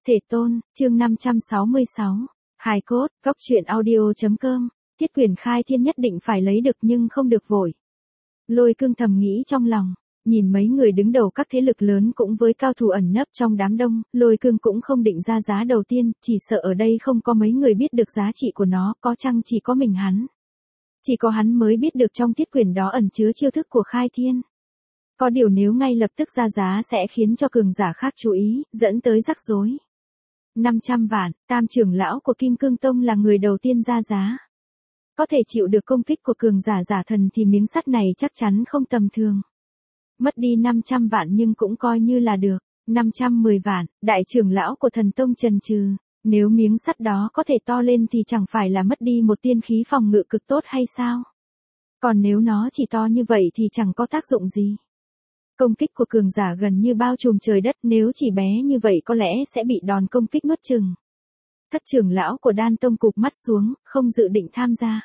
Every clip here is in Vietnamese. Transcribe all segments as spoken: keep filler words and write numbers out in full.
Thể tôn, chương năm trăm sáu mươi sáu. Hài cốt, góc truyện audio.com. Tiết Quyền khai thiên nhất định phải lấy được nhưng không được vội. Lôi Cương thầm nghĩ trong lòng, nhìn mấy người đứng đầu các thế lực lớn cũng với cao thủ ẩn nấp trong đám đông, Lôi Cương cũng không định ra giá đầu tiên, chỉ sợ ở đây không có mấy người biết được giá trị của nó, có chăng chỉ có mình hắn. Chỉ có hắn mới biết được trong Tiết Quyền đó ẩn chứa chiêu thức của khai thiên. Có điều nếu ngay lập tức ra giá sẽ khiến cho cường giả khác chú ý, dẫn tới rắc rối. năm trăm vạn, Tam trưởng lão của Kim Cương Tông là người đầu tiên ra giá. Có thể chịu được công kích của cường giả giả thần thì miếng sắt này chắc chắn không tầm thường. Mất đi năm trăm vạn nhưng cũng coi như là được. năm trăm mười vạn, đại trưởng lão của thần tông chần chừ. Nếu miếng sắt đó có thể to lên thì chẳng phải là mất đi một tiên khí phòng ngự cực tốt hay sao? Còn nếu nó chỉ to như vậy thì chẳng có tác dụng gì. Công kích của cường giả gần như bao trùm trời đất, nếu chỉ bé như vậy có lẽ sẽ bị đòn công kích nuốt chừng. Thất trưởng lão của Đan Tông cụp mắt xuống, không dự định tham gia.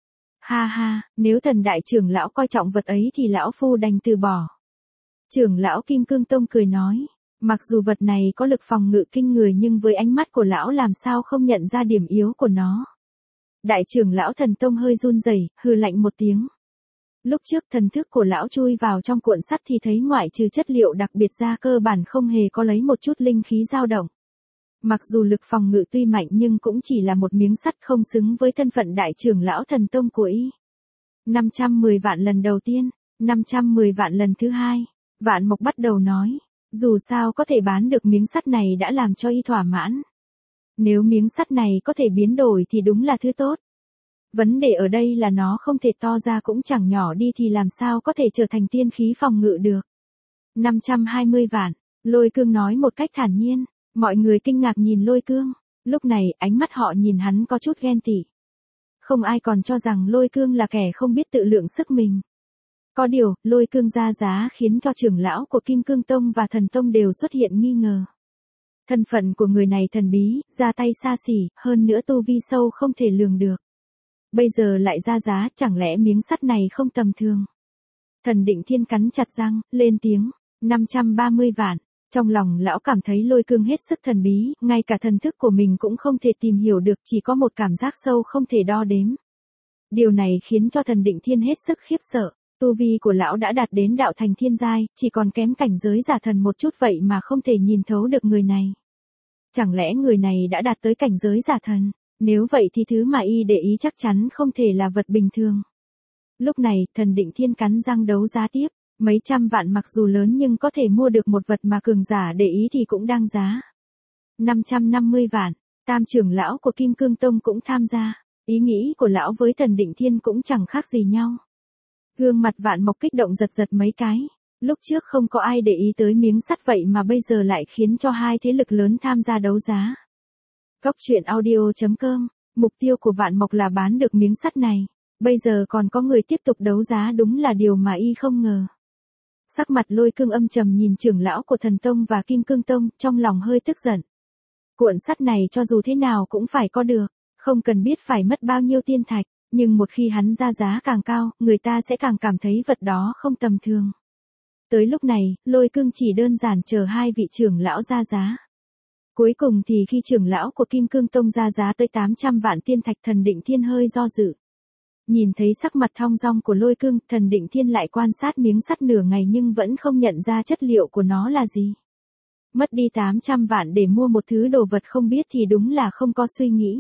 Ha ha, nếu thần đại trưởng lão coi trọng vật ấy thì lão phu đành từ bỏ. Trưởng lão Kim Cương Tông cười nói, mặc dù vật này có lực phòng ngự kinh người nhưng với ánh mắt của lão làm sao không nhận ra điểm yếu của nó. Đại trưởng lão thần tông hơi run rẩy, hừ lạnh một tiếng. Lúc trước thần thức của lão chui vào trong cuộn sắt thì thấy ngoại trừ chất liệu đặc biệt ra cơ bản không hề có lấy một chút linh khí dao động. Mặc dù lực phòng ngự tuy mạnh nhưng cũng chỉ là một miếng sắt không xứng với thân phận đại trưởng lão thần tông của y. năm trăm mười vạn lần đầu tiên, năm trăm mười vạn lần thứ hai, Vạn Mộc bắt đầu nói, dù sao có thể bán được miếng sắt này đã làm cho y thỏa mãn. Nếu miếng sắt này có thể biến đổi thì đúng là thứ tốt. Vấn đề ở đây là nó không thể to ra cũng chẳng nhỏ đi thì làm sao có thể trở thành tiên khí phòng ngự được. năm trăm hai mươi vạn, Lôi Cương nói một cách thản nhiên, mọi người kinh ngạc nhìn Lôi Cương, lúc này ánh mắt họ nhìn hắn có chút ghen tị. Không ai còn cho rằng Lôi Cương là kẻ không biết tự lượng sức mình. Có điều, Lôi Cương ra giá khiến cho trưởng lão của Kim Cương Tông và Thần Tông đều xuất hiện nghi ngờ. Thân phận của người này thần bí, ra tay xa xỉ, hơn nữa tu vi sâu không thể lường được. Bây giờ lại ra giá, chẳng lẽ miếng sắt này không tầm thường? Thần Định Thiên cắn chặt răng, lên tiếng, năm trăm ba mươi vạn. Trong lòng lão cảm thấy Lôi Cương hết sức thần bí, ngay cả thần thức của mình cũng không thể tìm hiểu được, chỉ có một cảm giác sâu không thể đo đếm. Điều này khiến cho Thần Định Thiên hết sức khiếp sợ, tu vi của lão đã đạt đến đạo thành thiên giai, chỉ còn kém cảnh giới giả thần một chút vậy mà không thể nhìn thấu được người này. Chẳng lẽ người này đã đạt tới cảnh giới giả thần? Nếu vậy thì thứ mà y để ý chắc chắn không thể là vật bình thường. Lúc này, Thần Định Thiên cắn răng đấu giá tiếp, mấy trăm vạn mặc dù lớn nhưng có thể mua được một vật mà cường giả để ý thì cũng đang giá. năm trăm năm mươi vạn, Tam trưởng lão của Kim Cương Tông cũng tham gia, ý nghĩ của lão với Thần Định Thiên cũng chẳng khác gì nhau. Gương mặt Vạn Mộc kích động giật giật mấy cái, lúc trước không có ai để ý tới miếng sắt vậy mà bây giờ lại khiến cho hai thế lực lớn tham gia đấu giá. Góc truyện audio.com, mục tiêu của Vạn Mộc là bán được miếng sắt này, bây giờ còn có người tiếp tục đấu giá đúng là điều mà y không ngờ. Sắc mặt Lôi Cương âm trầm nhìn trưởng lão của Thần Tông và Kim Cương Tông, trong lòng hơi tức giận. Cuộn sắt này cho dù thế nào cũng phải có được, không cần biết phải mất bao nhiêu tiên thạch, nhưng một khi hắn ra giá càng cao, người ta sẽ càng cảm thấy vật đó không tầm thường. Tới lúc này, Lôi Cương chỉ đơn giản chờ hai vị trưởng lão ra giá. Cuối cùng thì khi trưởng lão của Kim Cương Tông ra giá tới tám trăm vạn tiên thạch, Thần Định Thiên hơi do dự. Nhìn thấy sắc mặt thong dong của Lôi Cương, Thần Định Thiên lại quan sát miếng sắt nửa ngày nhưng vẫn không nhận ra chất liệu của nó là gì. Mất đi tám trăm vạn để mua một thứ đồ vật không biết thì đúng là không có suy nghĩ.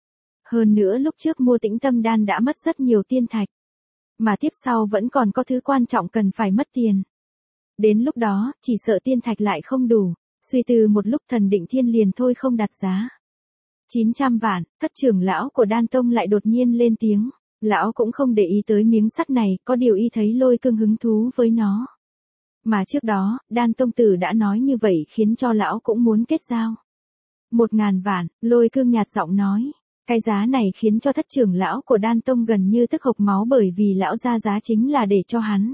Hơn nữa lúc trước mua Tĩnh Tâm Đan đã mất rất nhiều tiên thạch. Mà tiếp sau vẫn còn có thứ quan trọng cần phải mất tiền. Đến lúc đó, chỉ sợ tiên thạch lại không đủ. Suy tư một lúc Thần Định Thiên liền thôi không đặt giá. chín trăm vạn, thất trưởng lão của Đan Tông lại đột nhiên lên tiếng. Lão cũng không để ý tới miếng sắt này, có điều y thấy Lôi Cương hứng thú với nó. Mà trước đó, Đan Tông Tử đã nói như vậy khiến cho lão cũng muốn kết giao. Một ngàn vạn, Lôi Cương nhạt giọng nói. Cái giá này khiến cho thất trưởng lão của Đan Tông gần như tức hộc máu bởi vì lão ra giá chính là để cho hắn.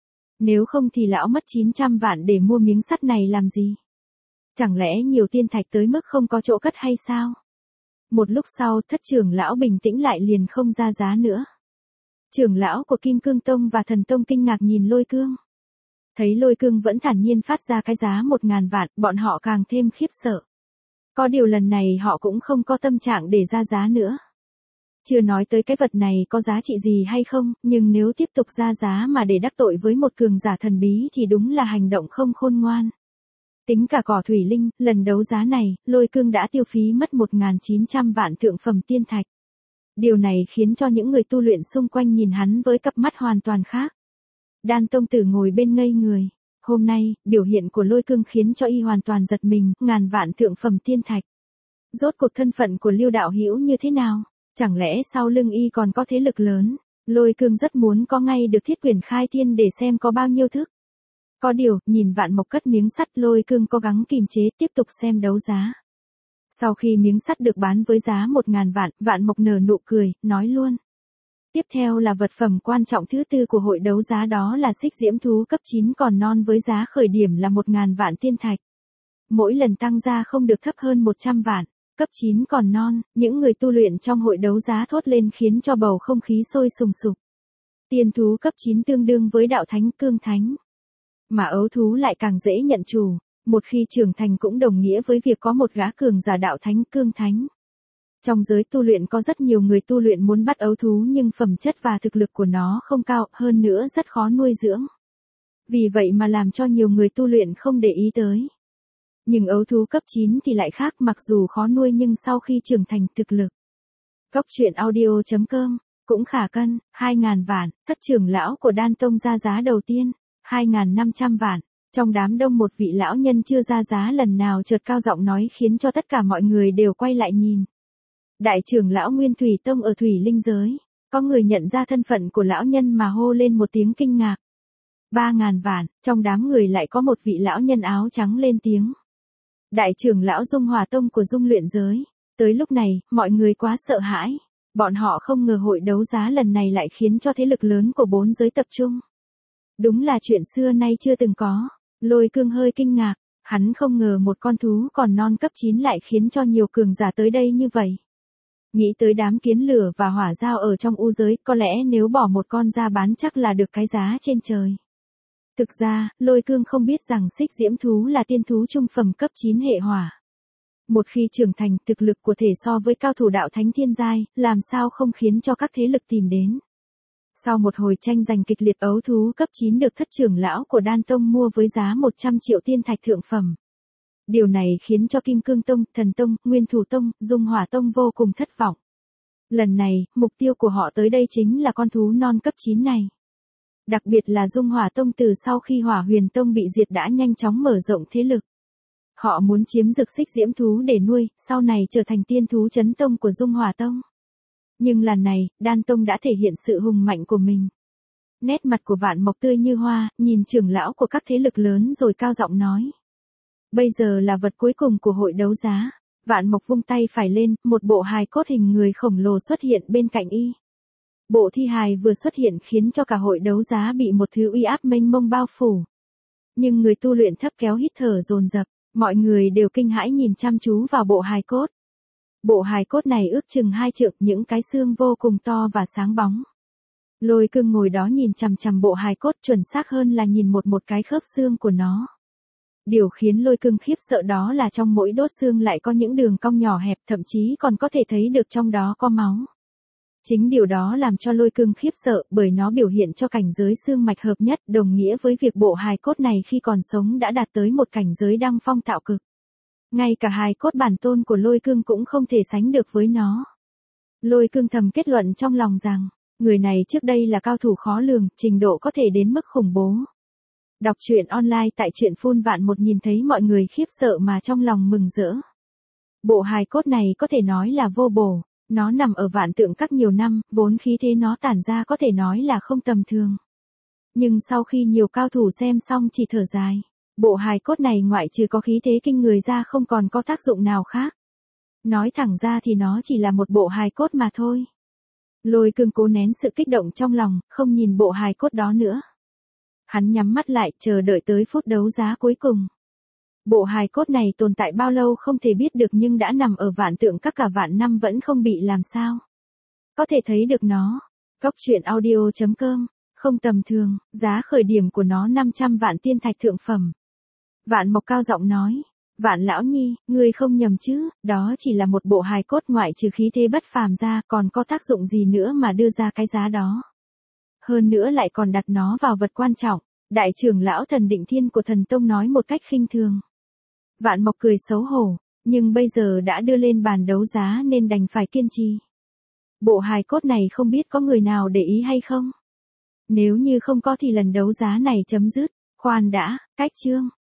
Nếu không thì lão mất chín trăm vạn để mua miếng sắt này làm gì? Chẳng lẽ nhiều tiên thạch tới mức không có chỗ cất hay sao? Một lúc sau, thất trưởng lão bình tĩnh lại liền không ra giá nữa. Trưởng lão của Kim Cương Tông và Thần Tông kinh ngạc nhìn Lôi Cương. Thấy Lôi Cương vẫn thản nhiên phát ra cái giá một ngàn vạn, bọn họ càng thêm khiếp sợ. Có điều lần này họ cũng không có tâm trạng để ra giá nữa. Chưa nói tới cái vật này có giá trị gì hay không, nhưng nếu tiếp tục ra giá mà để đắc tội với một cường giả thần bí thì đúng là hành động không khôn ngoan. Tính cả cỏ thủy linh, lần đấu giá này, Lôi Cương đã tiêu phí mất một nghìn chín trăm vạn thượng phẩm tiên thạch. Điều này khiến cho những người tu luyện xung quanh nhìn hắn với cặp mắt hoàn toàn khác. Đan tông tử ngồi bên ngây người. Hôm nay, biểu hiện của Lôi Cương khiến cho y hoàn toàn giật mình, ngàn vạn thượng phẩm tiên thạch. Rốt cuộc thân phận của Lưu đạo hữu như thế nào? Chẳng lẽ sau lưng y còn có thế lực lớn? Lôi Cương rất muốn có ngay được thiết quyển khai thiên để xem có bao nhiêu thức. Có điều, nhìn Vạn Mộc cất miếng sắt, Lôi Cương cố gắng kìm chế tiếp tục xem đấu giá. Sau khi miếng sắt được bán với giá một ngàn vạn, Vạn Mộc nở nụ cười, nói luôn. Tiếp theo là vật phẩm quan trọng thứ tư của hội đấu giá, đó là xích diễm thú cấp chín còn non với giá khởi điểm là một ngàn vạn tiên thạch. Mỗi lần tăng ra không được thấp hơn một trăm vạn. Cấp chín còn non, những người tu luyện trong hội đấu giá thốt lên khiến cho bầu không khí sôi sùng sục. Tiên thú cấp chín tương đương với đạo thánh cương thánh. Mà ấu thú lại càng dễ nhận chủ, một khi trưởng thành cũng đồng nghĩa với việc có một gã cường giả đạo thánh cương thánh. Trong giới tu luyện có rất nhiều người tu luyện muốn bắt ấu thú nhưng phẩm chất và thực lực của nó không cao, hơn nữa rất khó nuôi dưỡng. Vì vậy mà làm cho nhiều người tu luyện không để ý tới. Nhưng ấu thú cấp chín thì lại khác, mặc dù khó nuôi nhưng sau khi trưởng thành thực lực. Cốc truyện audio chấm com, cũng khả cân, hai ngàn vạn, thất trưởng lão của Đan Tông ra giá đầu tiên, hai nghìn năm trăm vạn. Trong đám đông một vị lão nhân chưa ra giá lần nào chợt cao giọng nói khiến cho tất cả mọi người đều quay lại nhìn. Đại trưởng lão Nguyên Thủy Tông ở Thủy Linh giới, có người nhận ra thân phận của lão nhân mà hô lên một tiếng kinh ngạc. Ba ngàn vạn, trong đám người lại có một vị lão nhân áo trắng lên tiếng. Đại trưởng lão Dung Hỏa Tông của Dung Luyện giới. Tới lúc này, mọi người quá sợ hãi. Bọn họ không ngờ hội đấu giá lần này lại khiến cho thế lực lớn của bốn giới tập trung. Đúng là chuyện xưa nay chưa từng có. Lôi Cương hơi kinh ngạc. Hắn không ngờ một con thú còn non cấp chín lại khiến cho nhiều cường giả tới đây như vậy. Nghĩ tới đám kiến lửa và hỏa dao ở trong u giới, có lẽ nếu bỏ một con ra bán chắc là được cái giá trên trời. Thực ra, Lôi Cương không biết rằng xích diễm thú là tiên thú trung phẩm cấp chín hệ hỏa. Một khi trưởng thành, thực lực của thể so với cao thủ đạo thánh thiên giai, làm sao không khiến cho các thế lực tìm đến. Sau một hồi tranh giành kịch liệt, ấu thú cấp chín được thất trưởng lão của Đan Tông mua với giá một trăm triệu tiên thạch thượng phẩm. Điều này khiến cho Kim Cương Tông, Thần Tông, Nguyên Thù Tông, Dung Hỏa Tông vô cùng thất vọng. Lần này, mục tiêu của họ tới đây chính là con thú non cấp chín này. Đặc biệt là Dung Hỏa Tông từ sau khi Hỏa Huyền Tông bị diệt đã nhanh chóng mở rộng thế lực. Họ muốn chiếm dược xích diễm thú để nuôi, sau này trở thành tiên thú chấn tông của Dung Hỏa Tông. Nhưng lần này, Đan Tông đã thể hiện sự hùng mạnh của mình. Nét mặt của Vạn Mộc tươi như hoa, nhìn trưởng lão của các thế lực lớn rồi cao giọng nói. Bây giờ là vật cuối cùng của hội đấu giá. Vạn Mộc vung tay phải lên, một bộ hài cốt hình người khổng lồ xuất hiện bên cạnh y. Bộ thi hài vừa xuất hiện khiến cho cả hội đấu giá bị một thứ uy áp mênh mông bao phủ. Nhưng người tu luyện thấp kéo hít thở dồn dập, mọi người đều kinh hãi nhìn chăm chú vào bộ hài cốt. Bộ hài cốt này ước chừng hai trượng, những cái xương vô cùng to và sáng bóng. Lôi Cương ngồi đó nhìn chằm chằm bộ hài cốt, chuẩn xác hơn là nhìn một một cái khớp xương của nó. Điều khiến Lôi Cương khiếp sợ đó là trong mỗi đốt xương lại có những đường cong nhỏ hẹp, thậm chí còn có thể thấy được trong đó có máu. Chính điều đó làm cho Lôi Cương khiếp sợ, bởi nó biểu hiện cho cảnh giới xương mạch hợp nhất, đồng nghĩa với việc bộ hài cốt này khi còn sống đã đạt tới một cảnh giới đăng phong tạo cực. Ngay cả hài cốt bản tôn của Lôi Cương cũng không thể sánh được với nó. Lôi Cương thầm kết luận trong lòng rằng, người này trước đây là cao thủ khó lường, trình độ có thể đến mức khủng bố. Đọc truyện online tại truyện phun vạn một, nhìn thấy mọi người khiếp sợ mà trong lòng mừng rỡ. Bộ hài cốt này có thể nói là vô bổ, nó nằm ở Vạn Tượng Các nhiều năm, vốn khí thế nó tản ra có thể nói là không tầm thường. Nhưng sau khi nhiều cao thủ xem xong chỉ thở dài, bộ hài cốt này ngoại trừ có khí thế kinh người ra không còn có tác dụng nào khác. Nói thẳng ra thì nó chỉ là một bộ hài cốt mà thôi. Lôi Cương cố nén sự kích động trong lòng, không nhìn bộ hài cốt đó nữa. Hắn nhắm mắt lại, chờ đợi tới phút đấu giá cuối cùng. Bộ hài cốt này tồn tại bao lâu không thể biết được, nhưng đã nằm ở Vạn Tượng Các cả vạn năm vẫn không bị làm sao. Có thể thấy được nó. Cốc truyện audio chấm com, không tầm thường, giá khởi điểm của nó năm trăm vạn tiên thạch thượng phẩm. Vạn Mộc cao giọng nói, Vạn lão nhi, ngươi không nhầm chứ, đó chỉ là một bộ hài cốt ngoại trừ khí thế bất phàm ra, còn có tác dụng gì nữa mà đưa ra cái giá đó. Hơn nữa lại còn đặt nó vào vật quan trọng, đại trưởng lão Thần Định Thiên của Thần Tông nói một cách khinh thường. Vạn Mộc cười xấu hổ, nhưng bây giờ đã đưa lên bàn đấu giá nên đành phải kiên trì. Bộ hài cốt này không biết có người nào để ý hay không? Nếu như không có thì lần đấu giá này chấm dứt. Khoan đã, cách chương.